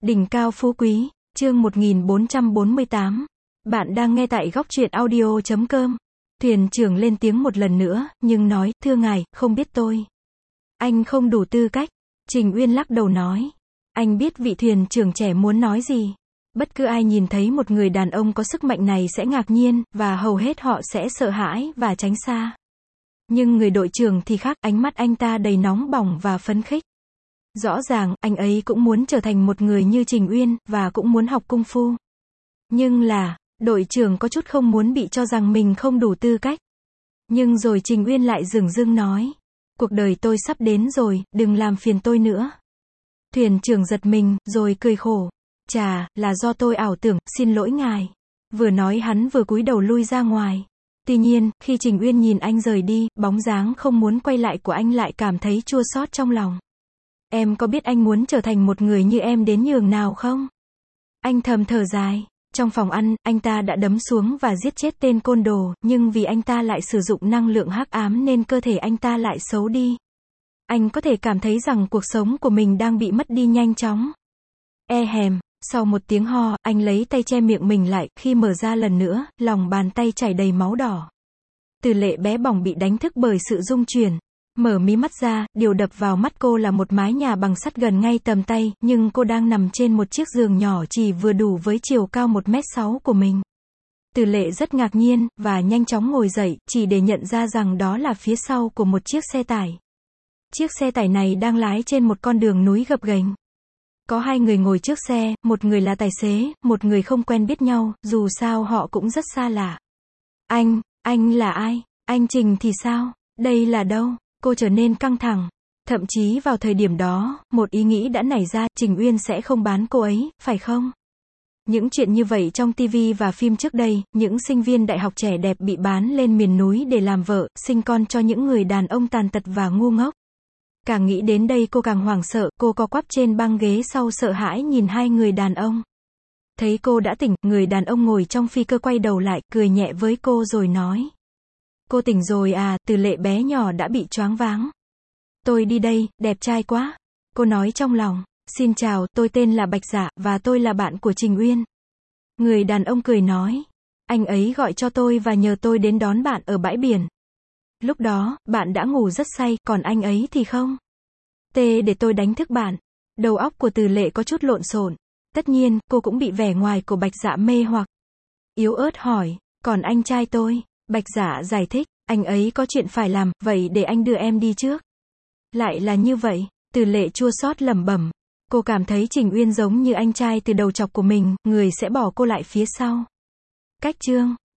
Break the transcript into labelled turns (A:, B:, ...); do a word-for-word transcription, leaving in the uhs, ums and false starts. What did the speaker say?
A: Đỉnh cao phú quý, chương một nghìn bốn trăm bốn mươi tám. Bạn đang nghe tại góc truyện audio chấm com. Thuyền trưởng lên tiếng một lần nữa, nhưng nói, thưa ngài, không biết tôi. Anh không đủ tư cách. Trình Uyên lắc đầu nói. Anh biết vị thuyền trưởng trẻ muốn nói gì. Bất cứ ai nhìn thấy một người đàn ông có sức mạnh này sẽ ngạc nhiên, và hầu hết họ sẽ sợ hãi, và tránh xa. Nhưng người đội trưởng thì khác, ánh mắt anh ta đầy nóng bỏng và phấn khích. Rõ ràng, anh ấy cũng muốn trở thành một người như Trình Uyên, và cũng muốn học cung phu. Nhưng là, đội trưởng có chút không muốn bị cho rằng mình không đủ tư cách. Nhưng rồi Trình Uyên lại dửng dưng nói. Cuộc đời tôi sắp đến rồi, đừng làm phiền tôi nữa. Thuyền trưởng giật mình, rồi cười khổ. Chà, là do tôi ảo tưởng, xin lỗi ngài. Vừa nói hắn vừa cúi đầu lui ra ngoài. Tuy nhiên, khi Trình Uyên nhìn anh rời đi, bóng dáng không muốn quay lại của anh lại cảm thấy chua xót trong lòng. Em có biết anh muốn trở thành một người như em đến nhường nào không? Anh thầm thở dài. Trong phòng ăn, anh ta đã đấm xuống và giết chết tên côn đồ, nhưng vì anh ta lại sử dụng năng lượng hắc ám nên cơ thể anh ta lại xấu đi. Anh có thể cảm thấy rằng cuộc sống của mình đang bị mất đi nhanh chóng. E hèm, sau một tiếng ho, anh lấy tay che miệng mình lại, khi mở ra lần nữa, lòng bàn tay chảy đầy máu đỏ. Từ Lệ bé bỏng bị đánh thức bởi sự rung chuyển. Mở mí mắt ra, điều đập vào mắt cô là một mái nhà bằng sắt gần ngay tầm tay, nhưng cô đang nằm trên một chiếc giường nhỏ chỉ vừa đủ với chiều cao một mét sáu của mình. Từ Lệ rất ngạc nhiên, và nhanh chóng ngồi dậy, chỉ để nhận ra rằng đó là phía sau của một chiếc xe tải. Chiếc xe tải này đang lái trên một con đường núi gập ghềnh. Có hai người ngồi trước xe, một người là tài xế, một người không quen biết nhau, dù sao họ cũng rất xa lạ. Anh, anh là ai? Anh Trình thì sao? Đây là đâu? Cô trở nên căng thẳng. Thậm chí vào thời điểm đó, một ý nghĩ đã nảy ra, Trình Uyên sẽ không bán cô ấy, phải không? Những chuyện như vậy trong ti vi và phim trước đây, những sinh viên đại học trẻ đẹp bị bán lên miền núi để làm vợ, sinh con cho những người đàn ông tàn tật và ngu ngốc. Càng nghĩ đến đây cô càng hoảng sợ, cô co quắp trên băng ghế sau sợ hãi nhìn hai người đàn ông. Thấy cô đã tỉnh, người đàn ông ngồi trong phi cơ quay đầu lại, cười nhẹ với cô rồi nói. Cô tỉnh rồi à? Từ Lệ bé nhỏ đã bị choáng váng. Tôi đi đây, đẹp trai quá. Cô nói trong lòng. Xin chào, tôi tên là Bạch Dạ, và tôi là bạn của Trình Uyên. Người đàn ông cười nói. Anh ấy gọi cho tôi và nhờ tôi đến đón bạn ở bãi biển. Lúc đó, bạn đã ngủ rất say, còn anh ấy thì không. Tê để tôi đánh thức bạn. Đầu óc của Từ Lệ có chút lộn xộn. Tất nhiên, cô cũng bị vẻ ngoài của Bạch Dạ mê hoặc. Yếu ớt hỏi, còn anh trai tôi? Bạch Dạ giải thích, anh ấy có chuyện phải làm, vậy để anh đưa em đi trước. Lại là như vậy, Từ Lệ chua xót lẩm bẩm. Cô cảm thấy Trình Uyên giống như anh trai từ đầu chọc của mình, người sẽ bỏ cô lại phía sau. Cách chương